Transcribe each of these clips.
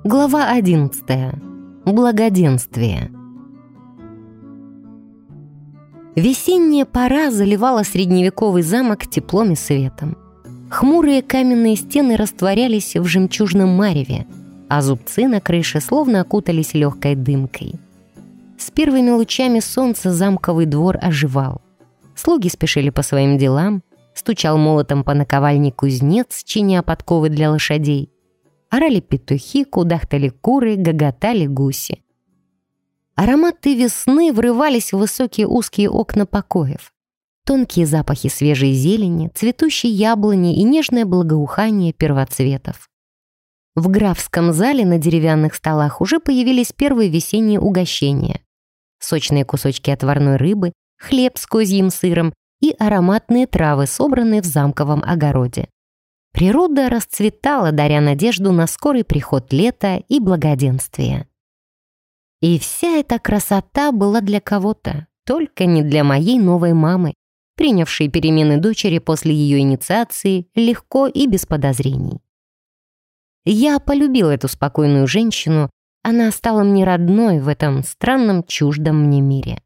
Глава 11. Благоденствие. Весенняя пора заливала средневековый замок теплом и светом. Хмурые каменные стены растворялись в жемчужном мареве, а зубцы на крыше словно окутались легкой дымкой. С первыми лучами солнца замковый двор оживал. Слуги спешили по своим делам, стучал молотом по наковальне кузнец, чиня подковы для лошадей. Орали петухи, кудахтали куры, гоготали гуси. Ароматы весны врывались в высокие узкие окна покоев. Тонкие запахи свежей зелени, цветущей яблони и нежное благоухание первоцветов. В графском зале на деревянных столах уже появились первые весенние угощения. Сочные кусочки отварной рыбы, хлеб с козьим сыром и ароматные травы, собранные в замковом огороде. Природа расцветала, даря надежду на скорый приход лета и благоденствия. И вся эта красота была для кого-то, только не для моей новой мамы, принявшей перемены дочери после ее инициации легко и без подозрений. Я полюбила эту спокойную женщину, она стала мне родной в этом странном чуждом мне мире.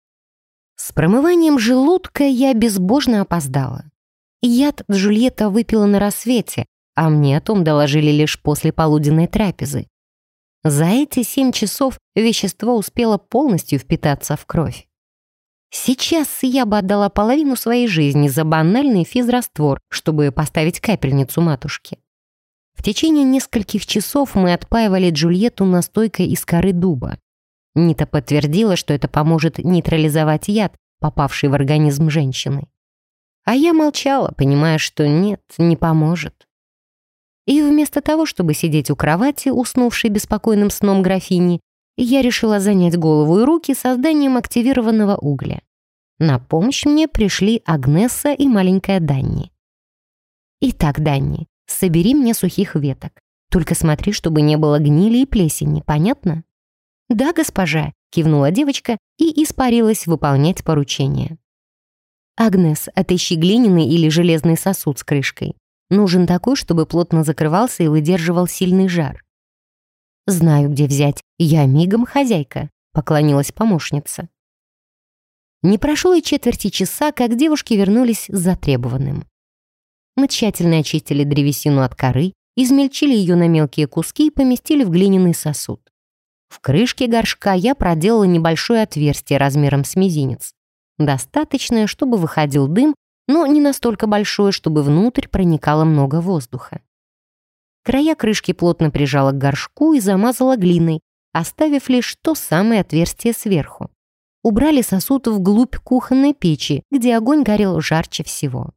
С промыванием желудка я безбожно опоздала. Яд Джульетта выпила на рассвете, а мне о том доложили лишь после полуденной трапезы. За эти 7 часов вещество успело полностью впитаться в кровь. Сейчас я бы отдала половину своей жизни за банальный физраствор, чтобы поставить капельницу матушке. В течение нескольких часов мы отпаивали Джульетту настойкой из коры дуба. Нита подтвердила, что это поможет нейтрализовать яд, попавший в организм женщины. А я молчала, понимая, что нет, не поможет. И вместо того, чтобы сидеть у кровати, уснувшей беспокойным сном графини, я решила занять голову и руки созданием активированного угля. На помощь мне пришли Агнесса и маленькая Данни. «Итак, Данни, собери мне сухих веток. Только смотри, чтобы не было гнили и плесени, понятно?» «Да, госпожа», — кивнула девочка и испарилась выполнять поручение. «Агнес, отыщи глиняный или железный сосуд с крышкой. Нужен такой, чтобы плотно закрывался и выдерживал сильный жар». «Знаю, где взять. Я мигом хозяйка», — поклонилась помощница. Не прошло и четверти часа, как девушки вернулись с затребованным. Мы тщательно очистили древесину от коры, измельчили ее на мелкие куски и поместили в глиняный сосуд. В крышке горшка я проделала небольшое отверстие размером с мизинец. Достаточное, чтобы выходил дым, но не настолько большое, чтобы внутрь проникало много воздуха. Края крышки плотно прижала к горшку и замазала глиной, оставив лишь то самое отверстие сверху. Убрали сосуд вглубь кухонной печи, где огонь горел жарче всего.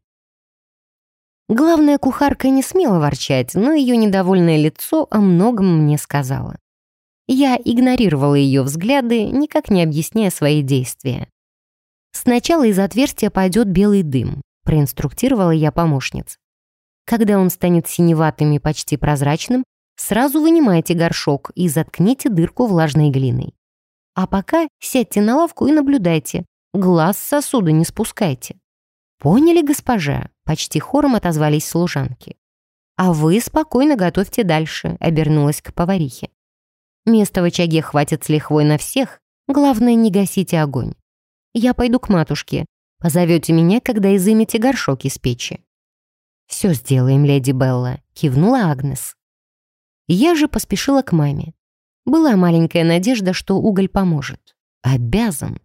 Главная кухарка не смела ворчать, но ее недовольное лицо о многом мне сказала. Я игнорировала ее взгляды, никак не объясняя свои действия. «Сначала из отверстия пойдет белый дым», — проинструктировала я помощниц. «Когда он станет синеватым и почти прозрачным, сразу вынимайте горшок и заткните дырку влажной глиной. А пока сядьте на лавку и наблюдайте, глаз с сосуда не спускайте». «Поняли, госпожа?» — почти хором отозвались служанки. «А вы спокойно готовьте дальше», — обернулась к поварихе. «Места в очаге хватит с лихвой на всех, главное, не гасите огонь. Я пойду к матушке. Позовете меня, когда изымете горшок из печи». «Все сделаем, леди Белла», — кивнула Агнес. Я же поспешила к маме. Была маленькая надежда, что уголь поможет. Обязан.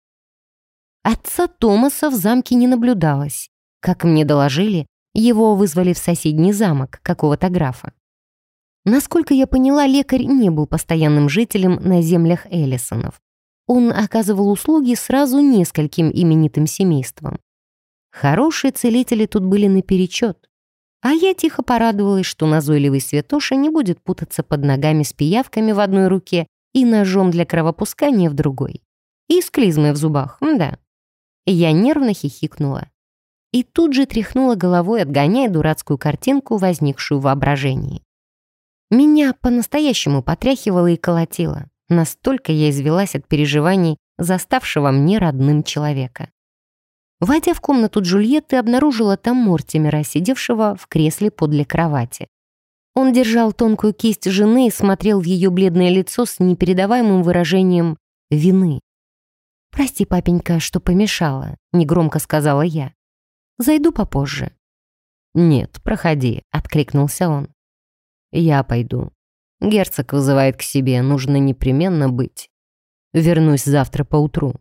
Отца Томаса в замке не наблюдалось. Как мне доложили, его вызвали в соседний замок какого-то графа. Насколько я поняла, лекарь не был постоянным жителем на землях Эллисонов. Он оказывал услуги сразу нескольким именитым семействам. Хорошие целители тут были наперечет. А я тихо порадовалась, что назойливый святоша не будет путаться под ногами с пиявками в одной руке и ножом для кровопускания в другой. И с клизмой в зубах, да. Я нервно хихикнула. И тут же тряхнула головой, отгоняя дурацкую картинку, возникшую в воображении. Меня по-настоящему потряхивало и колотило. Настолько я извелась от переживаний заставшего мне родным человека. Войдя в комнату Джульетты, обнаружила там Мортимера, сидевшего в кресле подле кровати. Он держал тонкую кисть жены и смотрел в ее бледное лицо с непередаваемым выражением вины. «Прости, папенька, что помешала», — негромко сказала я. «Зайду попозже». «Нет, проходи», — откликнулся он. «Я пойду. Герцог вызывает к себе, нужно непременно быть. Вернусь завтра поутру».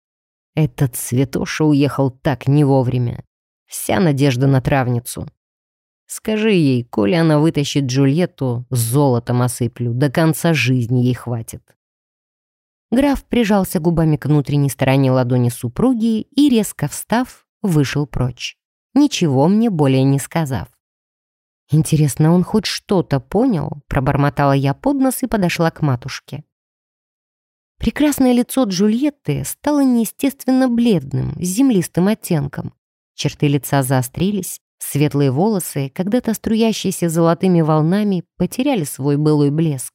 Этот святоша уехал так не вовремя. Вся надежда на травницу. Скажи ей, коли она вытащит Джульетту, золотом осыплю, до конца жизни ей хватит. Граф прижался губами к внутренней стороне ладони супруги и, резко встав, вышел прочь, ничего мне более не сказав. «Интересно, он хоть что-то понял?» — пробормотала я под нос и подошла к матушке. Прекрасное лицо Джульетты стало неестественно бледным, с землистым оттенком. Черты лица заострились, светлые волосы, когда-то струящиеся золотыми волнами, потеряли свой былой блеск.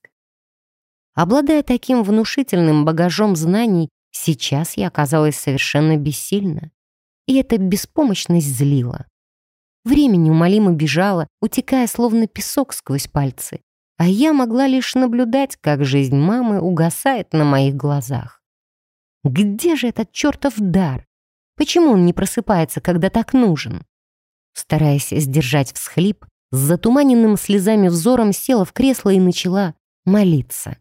Обладая таким внушительным багажом знаний, сейчас я оказалась совершенно бессильна. И эта беспомощность злила. Время неумолимо бежало, утекая словно песок сквозь пальцы, а я могла лишь наблюдать, как жизнь мамы угасает на моих глазах. Где же этот чертов дар? Почему он не просыпается, когда так нужен? Стараясь сдержать всхлип, с затуманенным слезами взором села в кресло и начала молиться.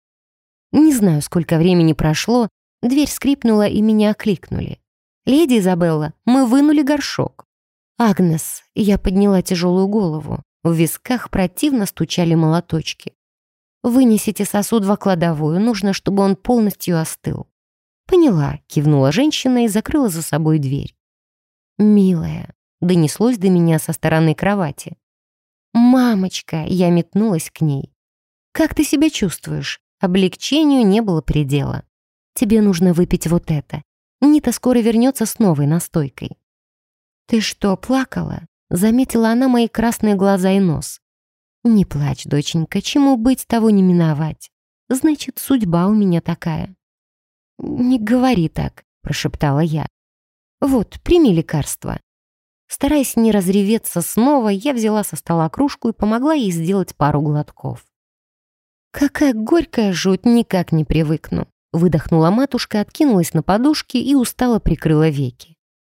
Не знаю, сколько времени прошло, дверь скрипнула и меня окликнули. «Леди Изабелла, мы вынули горшок». «Агнес», я подняла тяжелую голову, в висках противно стучали молоточки. «Вынесите сосуд в кладовую, нужно, чтобы он полностью остыл». «Поняла», — кивнула женщина и закрыла за собой дверь. «Милая», — донеслось до меня со стороны кровати. «Мамочка», — я метнулась к ней. «Как ты себя чувствуешь?» Облегчению не было предела. «Тебе нужно выпить вот это. Нита скоро вернется с новой настойкой». «Ты что, плакала?» — заметила она мои красные глаза и нос. «Не плачь, доченька, чему быть, того не миновать. Значит, судьба у меня такая». «Не говори так», — прошептала я. «Вот, прими лекарство». Стараясь не разреветься снова, я взяла со стола кружку и помогла ей сделать пару глотков. «Какая горькая жуть, никак не привыкну», — выдохнула матушка, откинулась на подушки и устало прикрыла веки.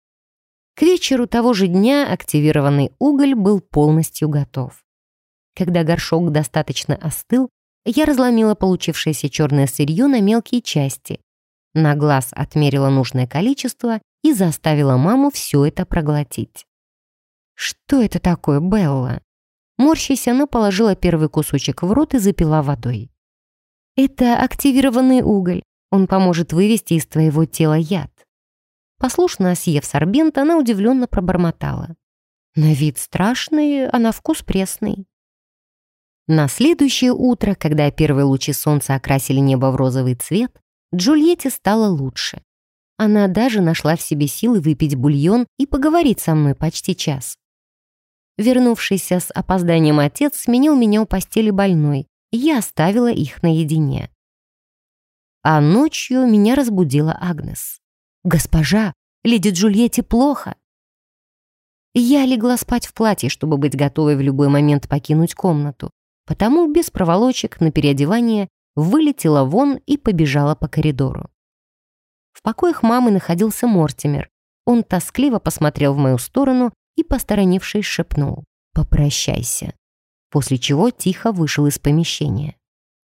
К вечеру того же дня активированный уголь был полностью готов. Когда горшок достаточно остыл, я разломила получившееся черное сырье на мелкие части, на глаз отмерила нужное количество и заставила маму все это проглотить. «Что это такое, Белла?» Морщась, она положила первый кусочек в рот и запила водой. «Это активированный уголь. Он поможет вывести из твоего тела яд». Послушно съев сорбент, она удивленно пробормотала. «На вид страшный, а на вкус пресный». На следующее утро, когда первые лучи солнца окрасили небо в розовый цвет, Джульетте стало лучше. Она даже нашла в себе силы выпить бульон и поговорить со мной почти час. Вернувшийся с опозданием отец сменил меня у постели больной, и я оставила их наедине. А ночью меня разбудила Агнес. «Госпожа, леди Джульетте плохо». Я легла спать в платье, чтобы быть готовой в любой момент покинуть комнату, потому без проволочек на переодевание вылетела вон и побежала по коридору. В покоях мамы находился Мортимер. Он тоскливо посмотрел в мою сторону и, посторонившись, шепнул «Попрощайся», после чего тихо вышел из помещения.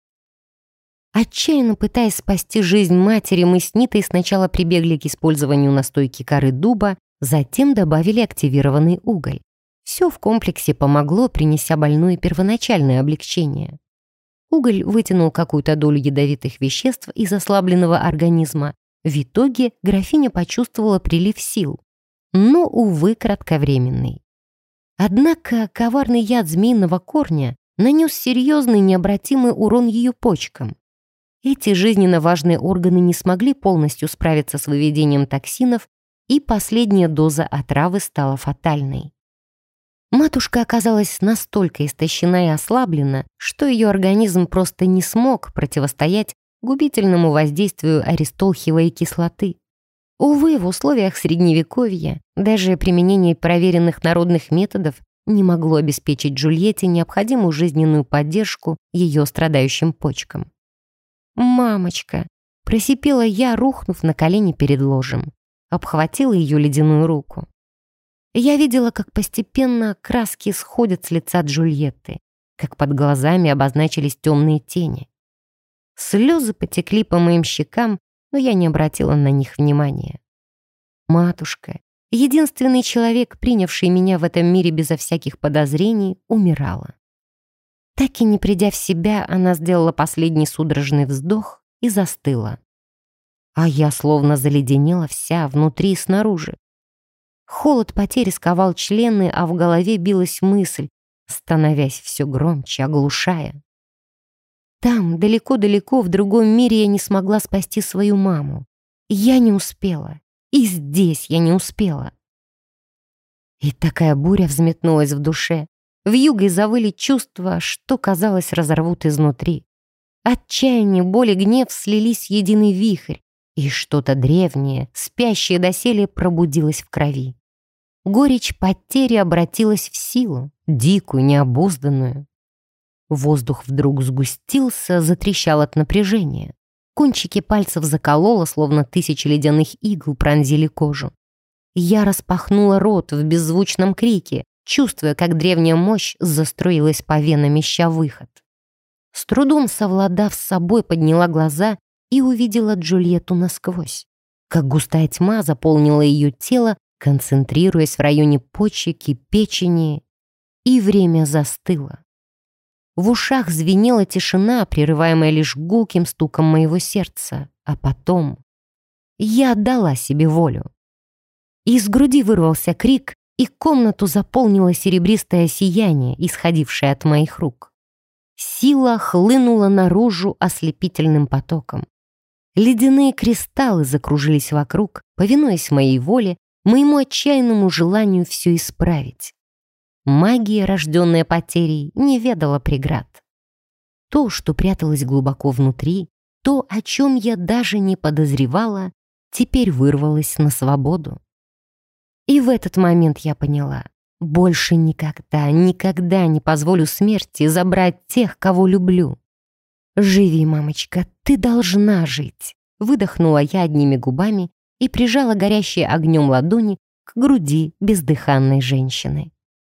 Отчаянно пытаясь спасти жизнь матери, мы с Нитой сначала прибегли к использованию настойки коры дуба, затем добавили активированный уголь. Все в комплексе помогло, принеся больной первоначальное облегчение. Уголь вытянул какую-то долю ядовитых веществ из ослабленного организма. В итоге графиня почувствовала прилив сил, но, увы, кратковременный. Однако коварный яд змеиного корня нанес серьезный необратимый урон ее почкам. Эти жизненно важные органы не смогли полностью справиться с выведением токсинов, и последняя доза отравы стала фатальной. Матушка оказалась настолько истощена и ослаблена, что ее организм просто не смог противостоять губительному воздействию аристолхиевой кислоты. Увы, в условиях Средневековья даже применение проверенных народных методов не могло обеспечить Джульетте необходимую жизненную поддержку ее страдающим почкам. «Мамочка!» — просипела я, рухнув на колени перед ложем. Обхватила ее ледяную руку. Я видела, как постепенно краски сходят с лица Джульетты, как под глазами обозначились темные тени. Слезы потекли по моим щекам, но я не обратила на них внимания. Матушка, единственный человек, принявший меня в этом мире безо всяких подозрений, умирала. Так и не придя в себя, она сделала последний судорожный вздох и застыла. А я словно заледенела вся, внутри и снаружи. Холод потери сковал члены, а в голове билась мысль, становясь все громче, оглушая. Там, далеко-далеко, в другом мире я не смогла спасти свою маму. Я не успела. И здесь я не успела. И такая буря взметнулась в душе. Вьюгой завыли чувства, что, казалось, разорвут изнутри. Отчаяние, боль и гнев слились в единый вихрь, и что-то древнее, спящее доселе, пробудилось в крови. Горечь потери обратилась в силу, дикую, необузданную. Воздух вдруг сгустился, затрещал от напряжения. Кончики пальцев закололо, словно 1000 ледяных игл пронзили кожу. Я распахнула рот в беззвучном крике, чувствуя, как древняя мощь заструилась по венам, ища выход. С трудом совладав с собой, подняла глаза и увидела Джульетту насквозь. Как густая тьма заполнила ее тело, концентрируясь в районе почек и печени, и время застыло. В ушах звенела тишина, прерываемая лишь гулким стуком моего сердца, а потом я отдала себе волю. Из груди вырвался крик, и комнату заполнило серебристое сияние, исходившее от моих рук. Сила хлынула наружу ослепительным потоком. Ледяные кристаллы закружились вокруг, повинуясь моей воле, моему отчаянному желанию все исправить. Магия, рожденная потерей, не ведала преград. То, что пряталось глубоко внутри, то, о чем я даже не подозревала, теперь вырвалось на свободу. И в этот момент я поняла, больше никогда, никогда не позволю смерти забрать тех, кого люблю. «Живи, мамочка, ты должна жить!» Выдохнула я одними губами и прижала горящие огнем ладони к груди бездыханной женщины.